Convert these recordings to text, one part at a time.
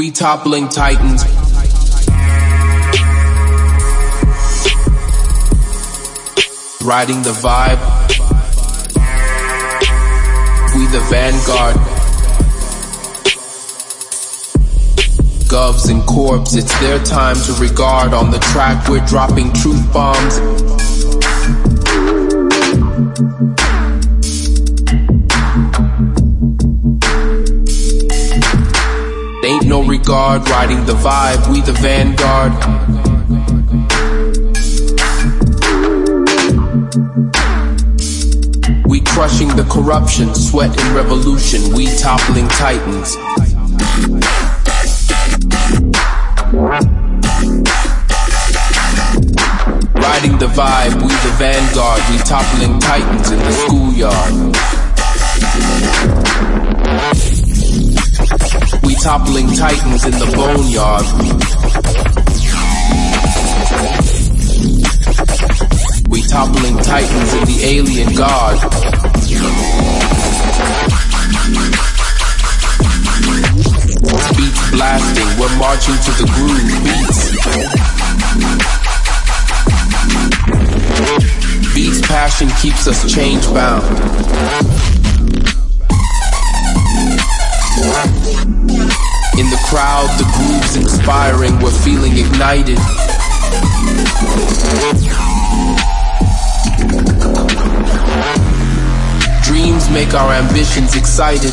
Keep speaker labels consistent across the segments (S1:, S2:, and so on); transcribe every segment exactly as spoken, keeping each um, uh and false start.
S1: We toppling titans. Riding the vibe. We the vanguard. Govs and corps, it's their time to regard. On the track we're dropping truth bombs. Ain't no regard, riding the vibe, we the vanguard. We crushing the corruption, sweat and revolution, we toppling titans. Riding the vibe, we the vanguard, we toppling titans in the schoolyard. We toppling titans in the boneyard. We toppling titans in the alien guard. Beats blasting, we're marching to the groove. Beats. Beats passion keeps us change bound. In the crowd, the groove's inspiring, we're feeling ignited. Dreams make our ambitions excited.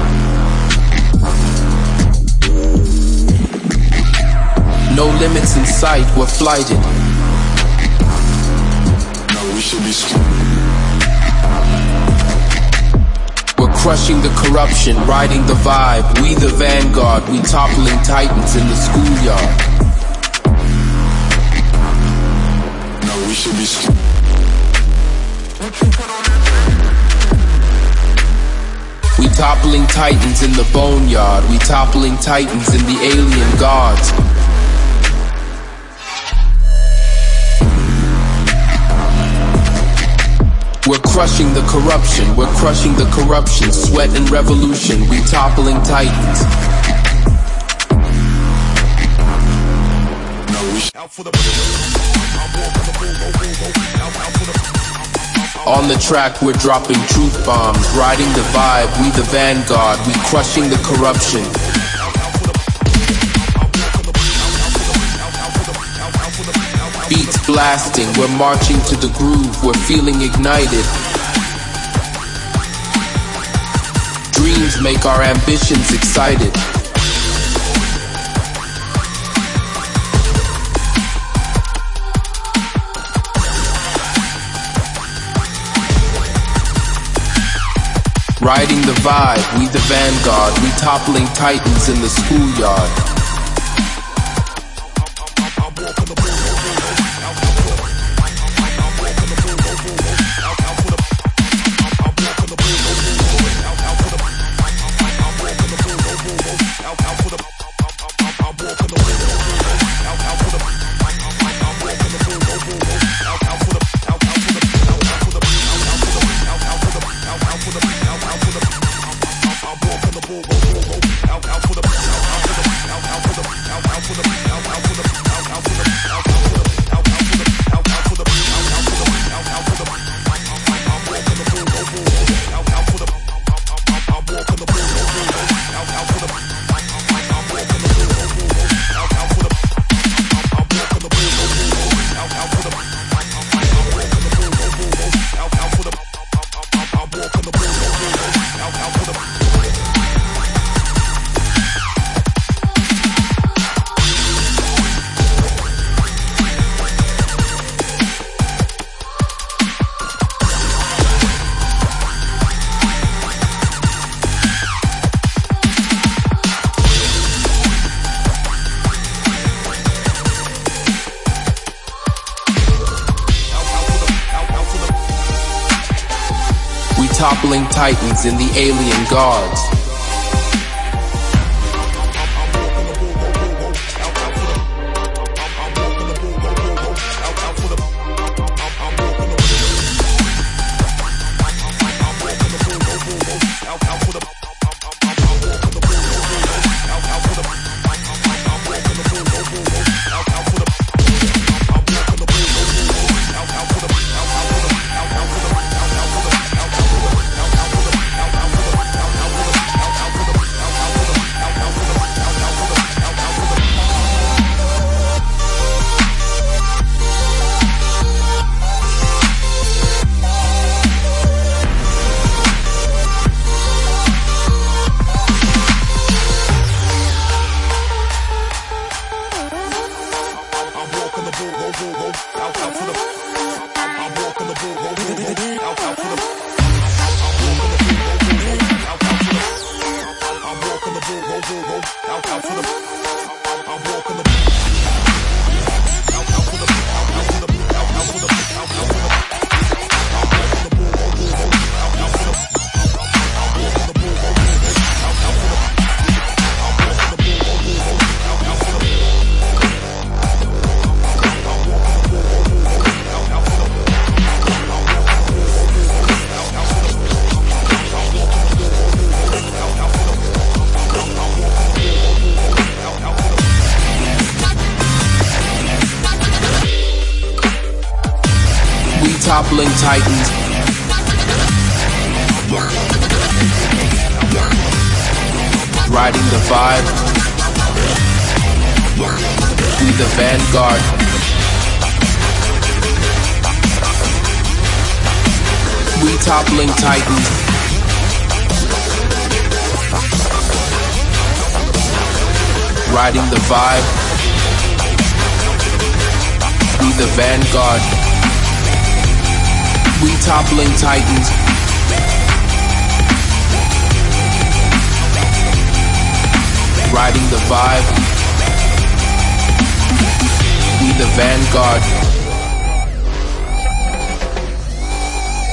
S1: No limits in sight, we're flighted. No, we should be strong. We're crushing the corruption, riding the vibe. We the vanguard, we toppling titans in the schoolyard. No, we should be strong. We toppling titans in the boneyard. We toppling titans in the alien gods. We're crushing the corruption, we're crushing the corruption, sweat and revolution, we toppling titans. On the track we're dropping truth bombs, riding the vibe, we the vanguard, we crushing the corruption. Beats blasting, we're marching to the groove, we're feeling ignited. Dreams make our ambitions excited. Riding the vibe, we the vanguard, we toppling titans in the schoolyard. Toppling titans in the alien gods. toppling titans. Riding the vibe. We the vanguard. We toppling titans. Riding the vibe. We the vanguard. We toppling titans. Riding the vibe. We the vanguard.